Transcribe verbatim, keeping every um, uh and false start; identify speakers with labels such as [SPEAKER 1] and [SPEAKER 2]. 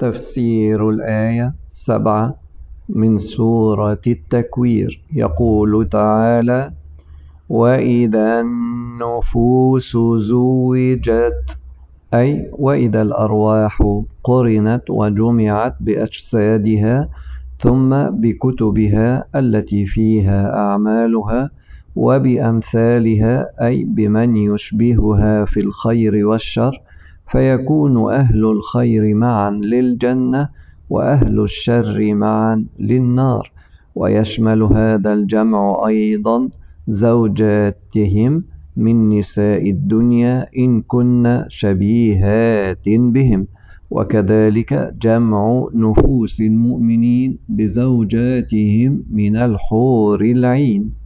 [SPEAKER 1] تفسير الآية سبعة من سورة التكوير. يقول تعالى: وإذا النفوس زوجت، أي وإذا الأرواح قرنت وجمعت بأجسادها ثم بكتبها التي فيها أعمالها وبأمثالها، أي بمن يشبهها في الخير والشر، فيكون أهل الخير معا للجنة وأهل الشر معا للنار. ويشمل هذا الجمع أيضا زوجاتهم من نساء الدنيا إن كن شبيهات بهم، وكذلك جمع نفوس المؤمنين بزوجاتهم من الحور العين.